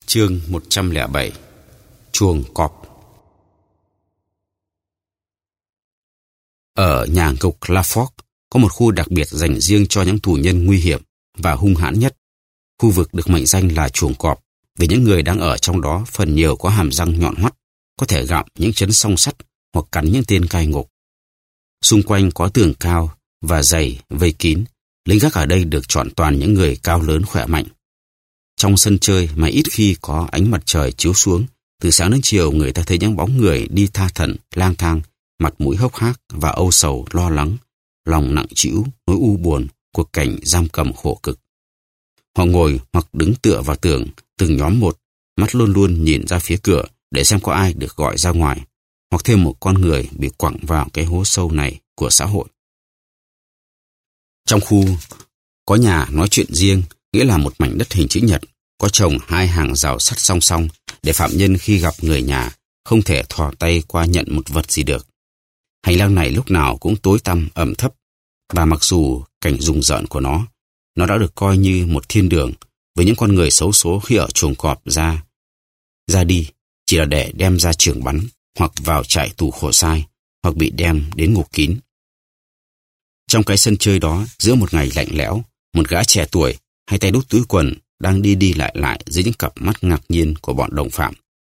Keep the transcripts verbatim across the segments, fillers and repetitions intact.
Chương một trăm lẻ bảy. Chuồng cọp. Ở nhà ngục Lafort có một khu đặc biệt dành riêng cho những tù nhân nguy hiểm và hung hãn nhất. Khu vực được mệnh danh là chuồng cọp vì những người đang ở trong đó phần nhiều có hàm răng nhọn hoắt, có thể gặm những chấn song sắt hoặc cắn những tên cai ngục. Xung quanh có tường cao và dày vây kín. Lính gác ở đây được chọn toàn những người cao lớn khỏe mạnh. Trong sân chơi mà ít khi có ánh mặt trời chiếu xuống, từ sáng đến chiều người ta thấy những bóng người đi tha thẩn, lang thang, mặt mũi hốc hác và âu sầu lo lắng, lòng nặng trĩu, nỗi u buồn của cảnh giam cầm khổ cực. Họ ngồi hoặc đứng tựa vào tường, từng nhóm một, mắt luôn luôn nhìn ra phía cửa để xem có ai được gọi ra ngoài, hoặc thêm một con người bị quẳng vào cái hố sâu này của xã hội. Trong khu có nhà nói chuyện riêng, nghĩa là một mảnh đất hình chữ nhật, có trồng hai hàng rào sắt song song để phạm nhân khi gặp người nhà không thể thò tay qua nhận một vật gì được. Hành lang này lúc nào cũng tối tăm ẩm thấp, và mặc dù cảnh rùng rợn của nó, nó đã được coi như một thiên đường với những con người xấu số khi ở chuồng cọp ra. Ra đi chỉ là để đem ra trường bắn, hoặc vào trại tù khổ sai, hoặc bị đem đến ngục kín. Trong cái sân chơi đó, giữa một ngày lạnh lẽo, một gã trẻ tuổi, hai tay đút túi quần, đang đi đi lại lại dưới những cặp mắt ngạc nhiên của bọn đồng phạm.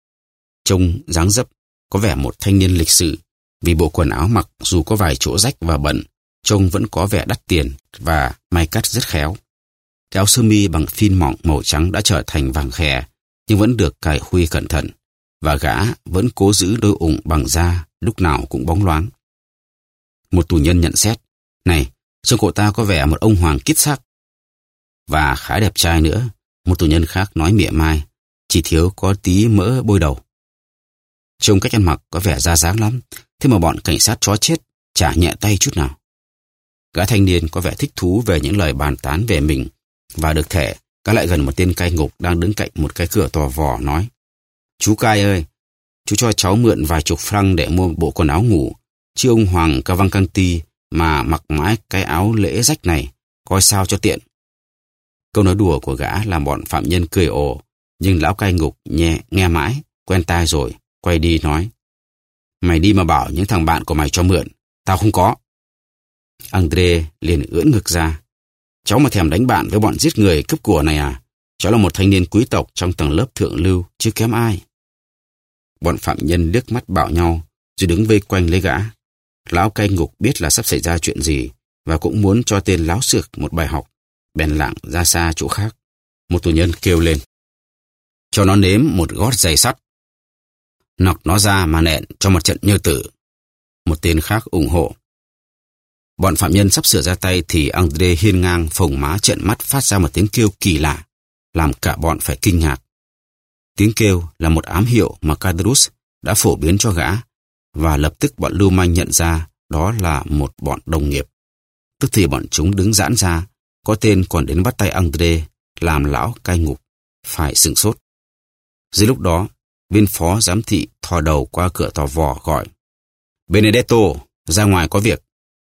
Trông dáng dấp có vẻ một thanh niên lịch sự, vì bộ quần áo mặc dù có vài chỗ rách và bẩn, trông vẫn có vẻ đắt tiền và may cắt rất khéo. Cái áo sơ mi bằng phin mỏng màu trắng đã trở thành vàng khè, nhưng vẫn được cài khuy cẩn thận, và gã vẫn cố giữ đôi ủng bằng da lúc nào cũng bóng loáng. Một tù nhân nhận xét: "Này, trông cậu ta có vẻ một ông hoàng kít xác." "Và khá đẹp trai nữa," một tù nhân khác nói mỉa mai, "chỉ thiếu có tí mỡ bôi đầu." Trông cách ăn mặc có vẻ ra dáng lắm, thế mà bọn cảnh sát chó chết chả nhẹ tay chút nào. Gã thanh niên có vẻ thích thú về những lời bàn tán về mình, và được thể gã lại gần một tên cai ngục đang đứng cạnh một cái cửa to vò nói: "Chú cai ơi, chú cho cháu mượn vài chục franc để mua bộ quần áo ngủ, chứ ông Hoàng Cavalcanti mà mặc mãi cái áo lễ rách này, coi sao cho tiện." Câu nói đùa của gã làm bọn phạm nhân cười ồ, nhưng lão cai ngục nghe, nghe mãi, quen tai rồi, quay đi nói: "Mày đi mà bảo những thằng bạn của mày cho mượn, tao không có." André liền ưỡn ngực ra: "Cháu mà thèm đánh bạn với bọn giết người cướp của này à? Cháu là một thanh niên quý tộc trong tầng lớp thượng lưu, chứ kém ai." Bọn phạm nhân liếc mắt bảo nhau, rồi đứng vây quanh lấy gã. Lão cai ngục biết là sắp xảy ra chuyện gì, và cũng muốn cho tên láo xược một bài học, bèn lảng ra xa chỗ khác. Một tù nhân kêu lên: "Cho nó nếm một gót giày sắt." "Nọc nó ra mà nện cho một trận nhơ tử." Một tên khác ủng hộ. Bọn phạm nhân sắp sửa ra tay thì André hiên ngang phồng má trợn mắt phát ra một tiếng kêu kỳ lạ, làm cả bọn phải kinh ngạc. Tiếng kêu là một ám hiệu mà Cadrus đã phổ biến cho gã, và lập tức bọn lưu manh nhận ra đó là một bọn đồng nghiệp. Tức thì bọn chúng đứng giãn ra, có tên còn đến bắt tay André, làm lão cai ngục phải sửng sốt. Dưới lúc đó, viên phó giám thị thò đầu qua cửa tò vò gọi: "Benedetto, ra ngoài có việc."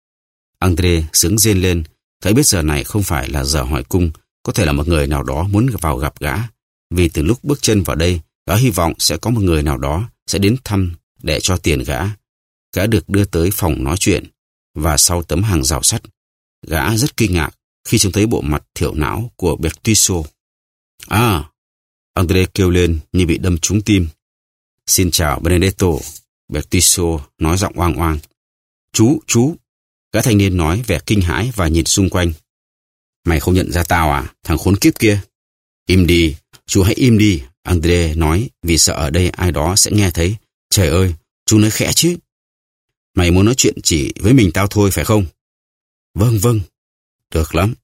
André sướng rên lên, thấy biết giờ này không phải là giờ hỏi cung, có thể là một người nào đó muốn vào gặp gã, vì từ lúc bước chân vào đây, gã hy vọng sẽ có một người nào đó sẽ đến thăm để cho tiền gã. Gã được đưa tới phòng nói chuyện, và sau tấm hàng rào sắt, gã rất kinh ngạc khi trông thấy bộ mặt thiểu não của Bertuccio. "À!" André kêu lên như bị đâm trúng tim. "Xin chào Benedetto," Bertuccio nói giọng oang oang. "Chú, chú!" Gã thanh niên nói vẻ kinh hãi và nhìn xung quanh. "Mày không nhận ra tao à, thằng khốn kiếp kia?" "Im đi, chú hãy im đi," André nói, vì sợ ở đây ai đó sẽ nghe thấy. "Trời ơi, chú nói khẽ chứ." "Mày muốn nói chuyện chỉ với mình tao thôi phải không?" "Vâng, vâng." "Được lắm."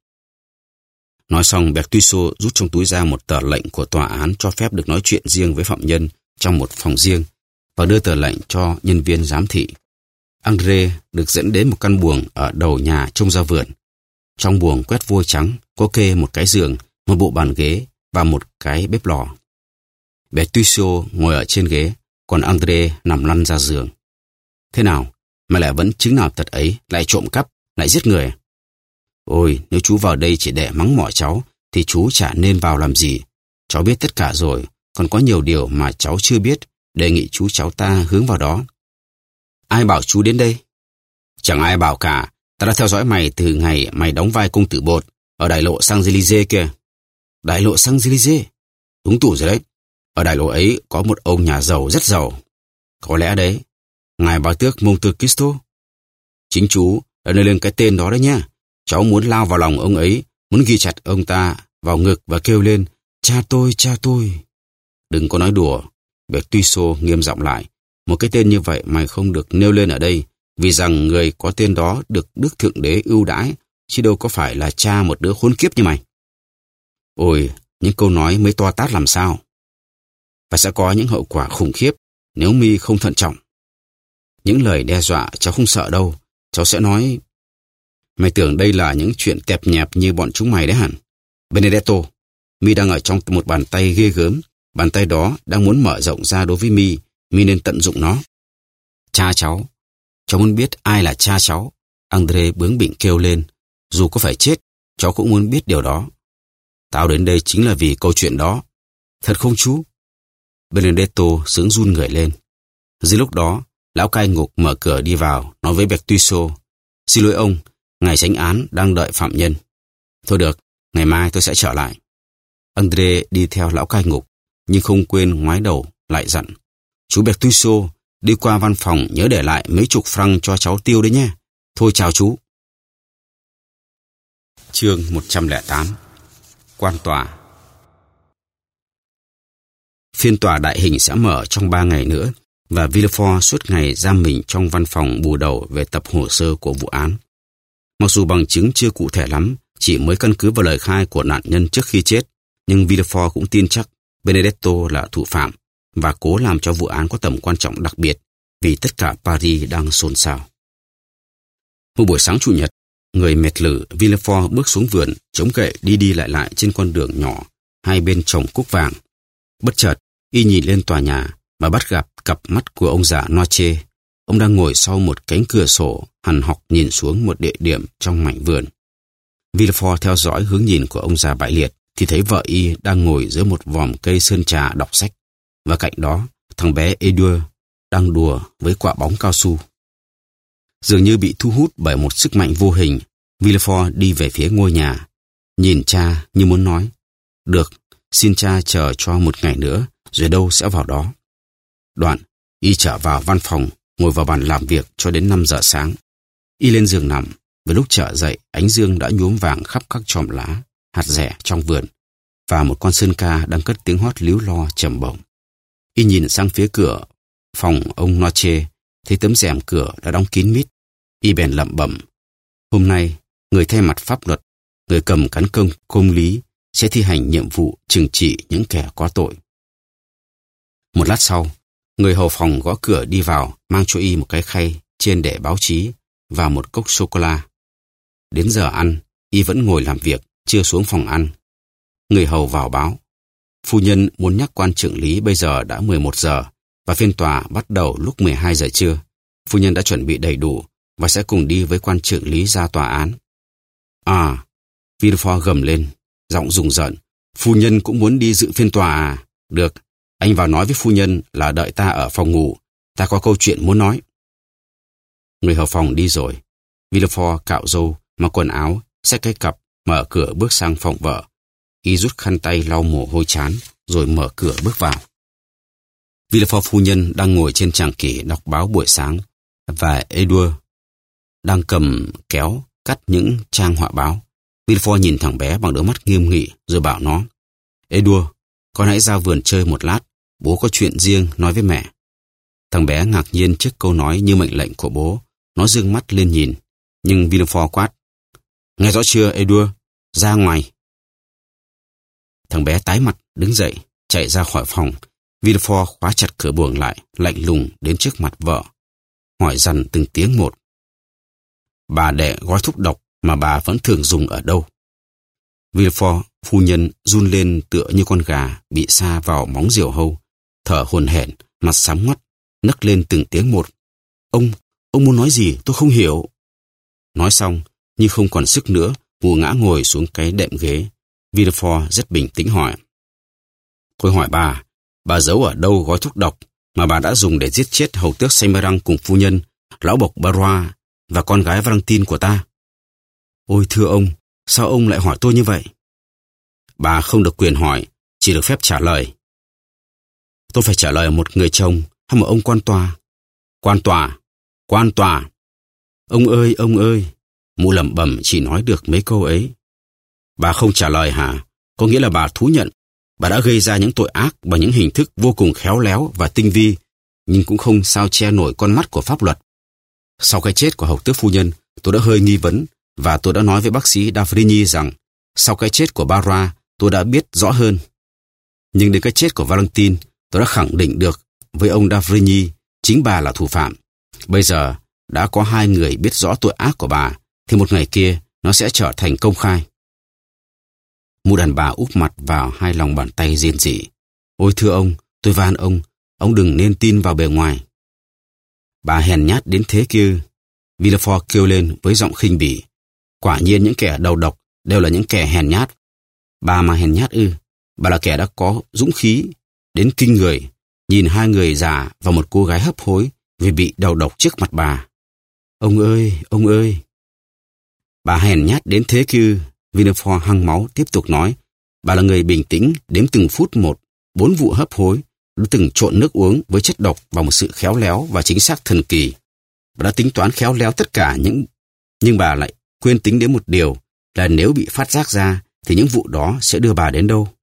Nói xong, Bertuccio rút trong túi ra một tờ lệnh của tòa án cho phép được nói chuyện riêng với phạm nhân trong một phòng riêng, và đưa tờ lệnh cho nhân viên giám thị. André được dẫn đến một căn buồng ở đầu nhà trông ra vườn. Trong buồng quét vôi trắng, có kê một cái giường, một bộ bàn ghế và một cái bếp lò. Bertuccio ngồi ở trên ghế, còn André nằm lăn ra giường. "Thế nào, mà lại vẫn chứng nào tật ấy, lại trộm cắp, lại giết người?" "Ôi, nếu chú vào đây chỉ để mắng mỏ cháu, thì chú chả nên vào làm gì. Cháu biết tất cả rồi, còn có nhiều điều mà cháu chưa biết, đề nghị chú cháu ta hướng vào đó. Ai bảo chú đến đây? Chẳng ai bảo cả, ta đã theo dõi mày từ ngày mày đóng vai công tử bột ở đại lộ Champs-Élysées kia. Đại lộ Champs-Élysées? Đúng tủ rồi đấy. Ở đại lộ ấy có một ông nhà giàu rất giàu. Có lẽ đấy, ngài bá tước Monte Cristo. Chính chú đã nêu lên cái tên đó đấy nhá. Cháu muốn lao vào lòng ông ấy, muốn ghi chặt ông ta vào ngực và kêu lên, cha tôi, cha tôi. Đừng có nói đùa. Bertuccio nghiêm giọng lại. Một cái tên như vậy mày không được nêu lên ở đây, vì rằng người có tên đó được Đức Thượng Đế ưu đãi, chứ đâu có phải là cha một đứa khốn kiếp như mày. Ôi, những câu nói mới to tát làm sao. Và sẽ có những hậu quả khủng khiếp nếu mi không thận trọng. Những lời đe dọa cháu không sợ đâu. Cháu sẽ nói, mày tưởng đây là những chuyện tẹp nhẹp như bọn chúng mày đấy hẳn. Benedetto, mi đang ở trong một bàn tay ghê gớm. Bàn tay đó đang muốn mở rộng ra đối với mi. Mi nên tận dụng nó. Cha cháu. Cháu muốn biết ai là cha cháu. Andre bướng bỉnh kêu lên. Dù có phải chết, cháu cũng muốn biết điều đó. Tao đến đây chính là vì câu chuyện đó. Thật không chú? Benedetto sướng run người lên. Dưới lúc đó, lão cai ngục mở cửa đi vào, nói với Bertuccio, xin lỗi ông, ngài chánh án đang đợi phạm nhân. Thôi được, ngày mai tôi sẽ trở lại. Andre đi theo lão cai ngục, nhưng không quên ngoái đầu lại dặn. Chú Bertuccio, đi qua văn phòng nhớ để lại mấy chục franc cho cháu tiêu đấy nhé. Thôi chào chú. Chương một trăm lẻ tám. Quan tòa. Phiên tòa đại hình sẽ mở trong ba ngày nữa, và Villefort suốt ngày giam mình trong văn phòng bù đầu về tập hồ sơ của vụ án. Mặc dù bằng chứng chưa cụ thể lắm, chỉ mới căn cứ vào lời khai của nạn nhân trước khi chết, nhưng Villefort cũng tin chắc Benedetto là thủ phạm và cố làm cho vụ án có tầm quan trọng đặc biệt vì tất cả Paris đang xôn xao. Một buổi sáng chủ nhật, người mệt lử Villefort bước xuống vườn, chống gậy đi đi lại lại trên con đường nhỏ hai bên trồng cúc vàng. Bất chợt, y nhìn lên tòa nhà mà bắt gặp cặp mắt của ông già Noche. Ông đang ngồi sau một cánh cửa sổ, hằn học nhìn xuống một địa điểm trong mảnh vườn. Villefort theo dõi hướng nhìn của ông già bại liệt thì thấy vợ y đang ngồi dưới một vòm cây sơn trà đọc sách, và cạnh đó thằng bé Edouard đang đùa với quả bóng cao su. Dường như bị thu hút bởi một sức mạnh vô hình, Villefort đi về phía ngôi nhà, nhìn cha như muốn nói, được, xin cha chờ cho một ngày nữa, rồi đâu sẽ vào đó. Đoạn, y trở vào văn phòng, ngồi vào bàn làm việc cho đến năm giờ sáng. Y lên giường nằm, với lúc trở dậy, ánh dương đã nhuốm vàng khắp các chòm lá, hạt rẻ trong vườn, và một con sơn ca đang cất tiếng hót líu lo trầm bổng. Y nhìn sang phía cửa phòng ông Noche, thấy tấm rèm cửa đã đóng kín mít. Y bèn lẩm bẩm, hôm nay, người thay mặt pháp luật, người cầm cán cân công lý sẽ thi hành nhiệm vụ trừng trị những kẻ có tội. Một lát sau, người hầu phòng gõ cửa đi vào, mang cho y một cái khay trên để báo chí và một cốc sô-cô-la. Đến giờ ăn, y vẫn ngồi làm việc, chưa xuống phòng ăn. Người hầu vào báo, phu nhân muốn nhắc quan trưởng lý bây giờ đã mười một giờ và phiên tòa bắt đầu lúc mười hai giờ trưa. Phu nhân đã chuẩn bị đầy đủ và sẽ cùng đi với quan trưởng lý ra tòa án. À, Villefort gầm lên, giọng rùng rợn, phu nhân cũng muốn đi dự phiên tòa à? Được, anh vào nói với phu nhân là đợi ta ở phòng ngủ, ta có câu chuyện muốn nói. Người hầu phòng đi rồi. Villefort cạo râu, mặc quần áo, xách cái cặp, mở cửa bước sang phòng vợ. Y rút khăn tay lau mồ hôi trán, rồi mở cửa bước vào. Villefort phu nhân đang ngồi trên tràng kỷ đọc báo buổi sáng, và Edouard đang cầm kéo cắt những trang họa báo. Villefort nhìn thằng bé bằng đôi mắt nghiêm nghị, rồi bảo nó, Edouard, con hãy ra vườn chơi một lát, bố có chuyện riêng nói với mẹ. Thằng bé ngạc nhiên trước câu nói như mệnh lệnh của bố, nó giương mắt lên nhìn, nhưng Villefort quát, nghe rõ chưa Edouard, ra ngoài. Thằng bé tái mặt, đứng dậy, chạy ra khỏi phòng. Villefort khóa chặt cửa buồng lại, lạnh lùng đến trước mặt vợ, hỏi dằn từng tiếng một. Bà để gói thuốc độc mà bà vẫn thường dùng ở đâu? Villefort phu nhân run lên tựa như con gà bị sa vào móng diều hâu, thở hổn hển, mặt sám ngoắt, nấc lên từng tiếng một. Ông, ông muốn nói gì tôi không hiểu. Nói xong, như không còn sức nữa, vù ngã ngồi xuống cái đệm ghế. Villefort rất bình tĩnh hỏi. Tôi hỏi bà, Bà giấu ở đâu gói thuốc độc mà bà đã dùng để giết chết hầu tước Semerang cùng phu nhân, lão bộc Barrois và con gái Valentine của ta? Ôi thưa ông, sao ông lại hỏi tôi như vậy? Bà không được quyền hỏi, chỉ được phép trả lời. Tôi phải trả lời một người chồng hay một ông quan tòa? Quan tòa, quan tòa. Ông ơi, ông ơi, mụ lẩm bẩm chỉ nói được mấy câu ấy. Bà không trả lời hả? Có nghĩa là bà thú nhận bà đã gây ra những tội ác bằng những hình thức vô cùng khéo léo và tinh vi, nhưng cũng không sao che nổi con mắt của pháp luật. Sau cái chết của hầu tước phu nhân, tôi đã hơi nghi vấn, và tôi đã nói với bác sĩ Davrigny rằng sau cái chết của Barrois, tôi đã biết rõ hơn. Nhưng đến cái chết của Valentine, tôi đã khẳng định được với ông Davrigny chính bà là thủ phạm. Bây giờ đã có hai người biết rõ tội ác của bà, thì một ngày kia nó sẽ trở thành công khai. Mụ đàn bà úp mặt vào hai lòng bàn tay rên rỉ. Ôi thưa ông, tôi van ông, ông đừng nên tin vào bề ngoài. Bà hèn nhát đến thế kia, Villefort kêu lên với giọng khinh bỉ. Quả nhiên những kẻ đầu độc đều là những kẻ hèn nhát. Bà mà hèn nhát ư? Bà là kẻ đã có dũng khí đến kinh người, nhìn hai người già và một cô gái hấp hối vì bị đầu độc trước mặt bà. Ông ơi, ông ơi! Bà hèn nhát đến thế kia, Villefort hăng máu tiếp tục nói. Bà là người bình tĩnh, đếm từng phút một, bốn vụ hấp hối, đã từng trộn nước uống với chất độc bằng một sự khéo léo và chính xác thần kỳ. Bà đã tính toán khéo léo tất cả những... Nhưng bà lại quên tính đến một điều, là nếu bị phát giác ra, thì những vụ đó sẽ đưa bà đến đâu?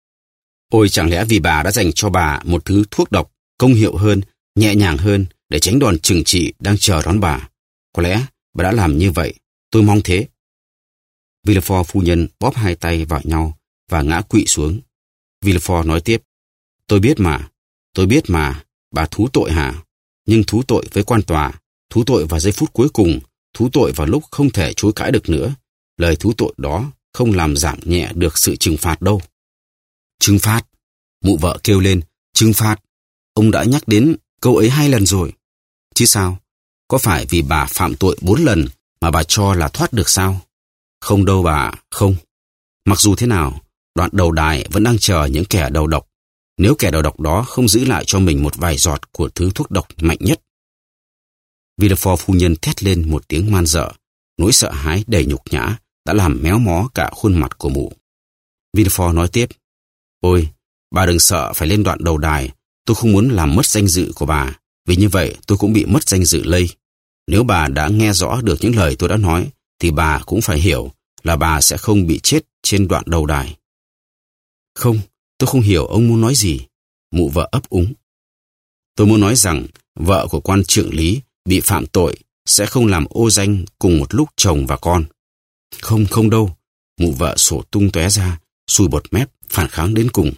Ôi, chẳng lẽ vì bà đã dành cho bà một thứ thuốc độc, công hiệu hơn, nhẹ nhàng hơn, để tránh đòn trừng trị đang chờ đón bà? Có lẽ bà đã làm như vậy, tôi mong thế. Villefort phu nhân bóp hai tay vào nhau và ngã quỵ xuống. Villefort nói tiếp. Tôi biết mà, tôi biết mà, bà thú tội hả? Nhưng thú tội với quan tòa, thú tội vào giây phút cuối cùng, thú tội vào lúc không thể chối cãi được nữa. Lời thú tội đó không làm giảm nhẹ được sự trừng phạt đâu. Trừng phạt? Mụ vợ kêu lên. Trừng phạt? Ông đã nhắc đến câu ấy hai lần rồi. Chứ sao? Có phải vì bà phạm tội bốn lần mà bà cho là thoát được sao? Không đâu bà, không. Mặc dù thế nào, đoạn đầu đài vẫn đang chờ những kẻ đầu độc. Nếu kẻ đầu độc đó không giữ lại cho mình một vài giọt của thứ thuốc độc mạnh nhất. Villefort phu nhân thét lên một tiếng man dợ. Nỗi sợ hãi đầy nhục nhã đã làm méo mó cả khuôn mặt của mụ. Villefort nói tiếp. Ôi, bà đừng sợ phải lên đoạn đầu đài. Tôi không muốn làm mất danh dự của bà. Vì như vậy tôi cũng bị mất danh dự lây. Nếu bà đã nghe rõ được những lời tôi đã nói, thì bà cũng phải hiểu là bà sẽ không bị chết trên đoạn đầu đài. Không, tôi không hiểu ông muốn nói gì. Mụ vợ ấp úng. Tôi muốn nói rằng vợ của quan trưởng lý bị phạm tội sẽ không làm ô danh cùng một lúc chồng và con. Không, không đâu. Mụ vợ sổ tung tóe ra, sùi bọt mép, phản kháng đến cùng.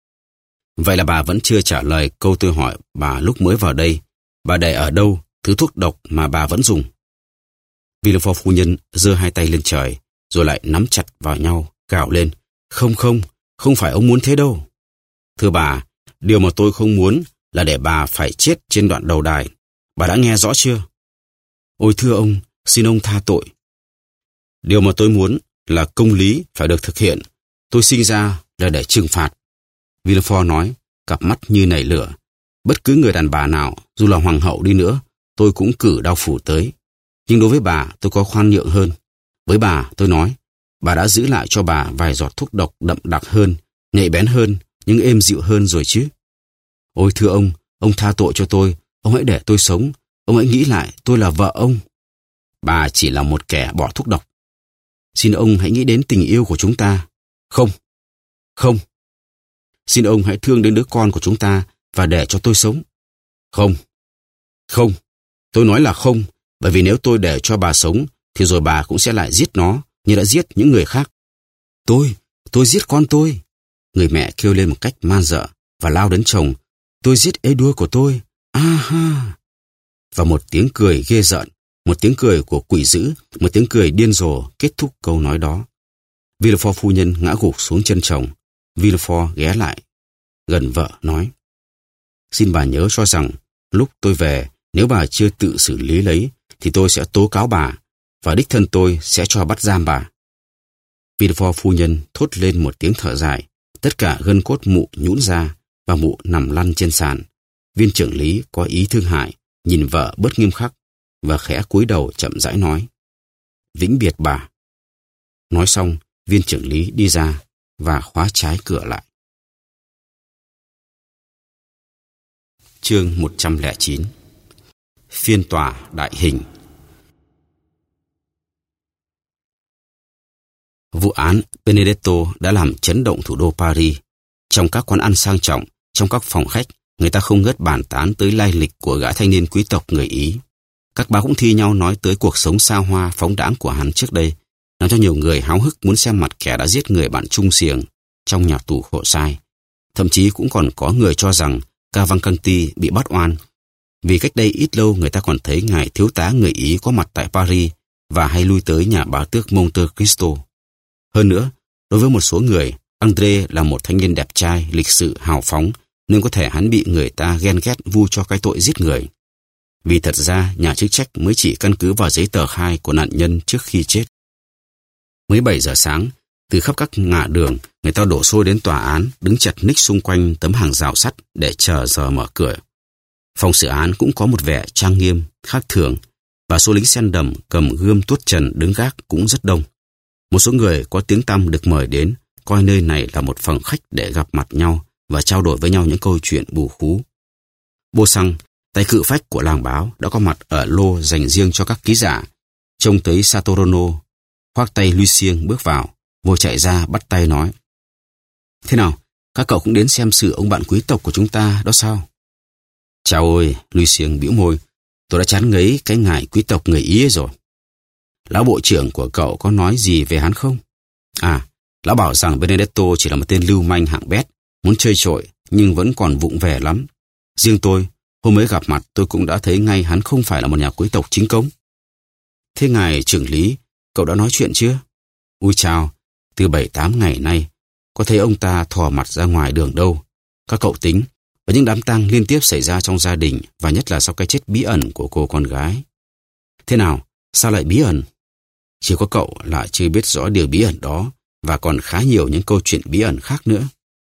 Vậy là bà vẫn chưa trả lời câu tôi hỏi bà lúc mới vào đây. Bà để ở đâu thứ thuốc độc mà bà vẫn dùng? Villefort phu nhân giơ hai tay lên trời, rồi lại nắm chặt vào nhau, gào lên. Không không, không phải ông muốn thế đâu. Thưa bà, điều mà tôi không muốn là để bà phải chết trên đoạn đầu đài. Bà đã nghe rõ chưa? Ôi thưa ông, xin ông tha tội. Điều mà tôi muốn là công lý phải được thực hiện. Tôi sinh ra là để trừng phạt. Villefort nói, cặp mắt như nảy lửa. Bất cứ người đàn bà nào, dù là hoàng hậu đi nữa, tôi cũng cử đao phủ tới. Nhưng đối với bà, tôi có khoan nhượng hơn. Với bà, tôi nói, bà đã giữ lại cho bà vài giọt thuốc độc đậm đặc hơn, nhạy bén hơn, nhưng êm dịu hơn rồi chứ. Ôi thưa ông, ông tha tội cho tôi, ông hãy để tôi sống, ông hãy nghĩ lại tôi là vợ ông. Bà chỉ là một kẻ bỏ thuốc độc. Xin ông hãy nghĩ đến tình yêu của chúng ta. Không, không. Xin ông hãy thương đến đứa con của chúng ta và để cho tôi sống. Không, không. Tôi nói là không, bởi vì nếu tôi để cho bà sống, thì rồi bà cũng sẽ lại giết nó như đã giết những người khác. Tôi, tôi giết con tôi. Người mẹ kêu lên một cách man dợ và lao đến chồng. Tôi giết ế đuôi của tôi. A ha. Và một tiếng cười ghê rợn, một tiếng cười của quỷ dữ, một tiếng cười điên rồ kết thúc câu nói đó. Villefort phu nhân ngã gục xuống chân chồng. Villefort ghé lại gần vợ nói. Xin bà nhớ cho rằng, lúc tôi về, nếu bà chưa tự xử lý lấy, thì tôi sẽ tố cáo bà, và đích thân tôi sẽ cho bắt giam bà. Villefort phu nhân thốt lên một tiếng thở dài, tất cả gân cốt mụ nhũn ra, Bà mụ nằm lăn trên sàn. Viên trưởng lý có ý thương hại, nhìn vợ bớt nghiêm khắc và khẽ cúi đầu chậm rãi nói: "Vĩnh biệt bà." Nói xong, viên trưởng lý đi ra và khóa trái cửa lại. Chương một trăm lẻ chín. Phiên tòa đại hình. Vụ án Benedetto đã làm chấn động thủ đô Paris. Trong các quán ăn sang trọng, trong các phòng khách, người ta không ngớt bàn tán tới lai lịch của gã thanh niên quý tộc người Ý. Các báo cũng thi nhau nói tới cuộc sống xa hoa phóng đãng của hắn trước đây, làm cho nhiều người háo hức muốn xem mặt kẻ đã giết người bạn chung xiềng trong nhà tù khổ sai. Thậm chí cũng còn có người cho rằng Cavalcanti bị bắt oan, vì cách đây ít lâu người ta còn thấy ngài thiếu tá người Ý có mặt tại Paris và hay lui tới nhà bá tước Monte Cristo. Hơn nữa, đối với một số người, André là một thanh niên đẹp trai, lịch sự, hào phóng, nên có thể hắn bị người ta ghen ghét vu cho cái tội giết người. Vì thật ra, nhà chức trách mới chỉ căn cứ vào giấy tờ khai của nạn nhân trước khi chết. Mới bảy giờ sáng, từ khắp các ngã đường, người ta đổ xô đến tòa án, đứng chật ních xung quanh tấm hàng rào sắt để chờ giờ mở cửa. Phòng xử án cũng có một vẻ trang nghiêm, khác thường, và số lính sen đầm cầm gươm tuốt trần đứng gác cũng rất đông. Một số người có tiếng tăm được mời đến, coi nơi này là một phòng khách để gặp mặt nhau và trao đổi với nhau những câu chuyện bù khú. Bô Xăng, tay cự phách của làng báo, đã có mặt ở lô dành riêng cho các ký giả. Trông thấy Satorono, khoác tay Lucien bước vào, vội chạy ra bắt tay nói: "Thế nào, các cậu cũng đến xem xử ông bạn quý tộc của chúng ta đó sao?" "Chào ôi," Lucien bĩu môi, "tôi đã chán ngấy cái ngài quý tộc người Ý ấy rồi." "Lão bộ trưởng của cậu có nói gì về hắn không?" "À, lão bảo rằng Benedetto chỉ là một tên lưu manh hạng bét, muốn chơi trội nhưng vẫn còn vụng về lắm. Riêng tôi, hôm mới gặp mặt tôi cũng đã thấy ngay hắn không phải là một nhà quý tộc chính cống." "Thế ngài trưởng lý, cậu đã nói chuyện chưa?" "Ui chào, từ bảy tám ngày nay, có thấy ông ta thò mặt ra ngoài đường đâu. Các cậu tính, và những đám tang liên tiếp xảy ra trong gia đình, và nhất là sau cái chết bí ẩn của cô con gái." "Thế nào, sao lại bí ẩn?" "Chỉ có cậu là chưa biết rõ điều bí ẩn đó, và còn khá nhiều những câu chuyện bí ẩn khác nữa."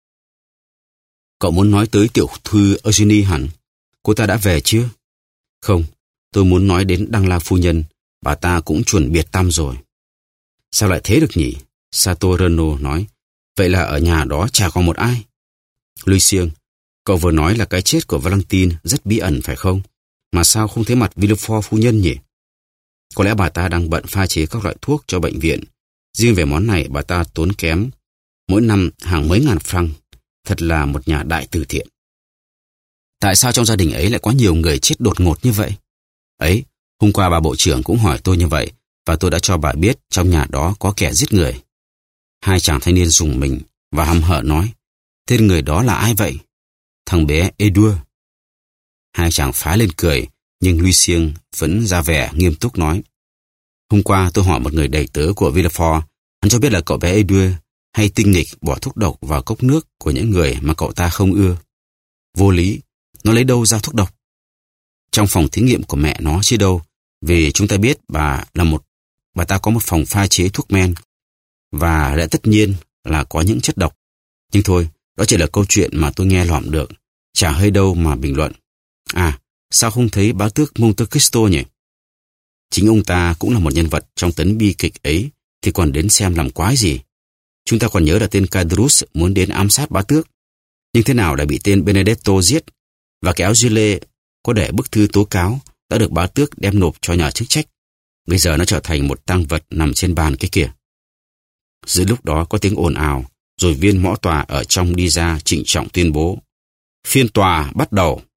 "Cậu muốn nói tới tiểu thư Eugenie hẳn? Cô ta đã về chưa?" "Không, tôi muốn nói đến Đăng La phu nhân, bà ta cũng chuẩn biệt tăm rồi." "Sao lại thế được nhỉ?" Satoruno nói. "Vậy là ở nhà đó chả có một ai." "Lucien, cậu vừa nói là cái chết của Valentine rất bí ẩn phải không? Mà sao không thấy mặt Villefort phu nhân nhỉ?" "Có lẽ bà ta đang bận pha chế các loại thuốc cho bệnh viện. Riêng về món này bà ta tốn kém mỗi năm hàng mấy ngàn franc. Thật là một nhà đại từ thiện." "Tại sao trong gia đình ấy lại có nhiều người chết đột ngột như vậy?" "Ấy, hôm qua bà bộ trưởng cũng hỏi tôi như vậy, và tôi đã cho bà biết trong nhà đó có kẻ giết người." Hai chàng thanh niên rùng mình và hăm hở nói: "Tên người đó là ai vậy?" "Thằng bé Edouard." Hai chàng phá lên cười, nhưng Lucien vẫn ra vẻ nghiêm túc nói: "Hôm qua tôi hỏi một người đầy tớ của Villefort, hắn cho biết là cậu bé Edouard hay tinh nghịch bỏ thuốc độc vào cốc nước của những người mà cậu ta không ưa." "Vô lý, nó lấy đâu ra thuốc độc?" "Trong phòng thí nghiệm của mẹ nó chứ đâu, vì chúng ta biết bà là một bà ta có một phòng pha chế thuốc men, và lẽ tất nhiên là có những chất độc. Nhưng thôi, đó chỉ là câu chuyện mà tôi nghe lỏm được, chả hơi đâu mà bình luận. À, sao không thấy bá tước Monte Cristo nhỉ? Chính ông ta cũng là một nhân vật trong tấn bi kịch ấy, thì còn đến xem làm quái gì. Chúng ta còn nhớ là tên Cadrus muốn đến ám sát bá tước, nhưng thế nào lại bị tên Benedetto giết, và cái áo gilet có để bức thư tố cáo đã được bá tước đem nộp cho nhà chức trách. Bây giờ nó trở thành một tang vật nằm trên bàn cái kìa." Giữa lúc đó có tiếng ồn ào, rồi viên mõ tòa ở trong đi ra trịnh trọng tuyên bố: "Phiên tòa bắt đầu."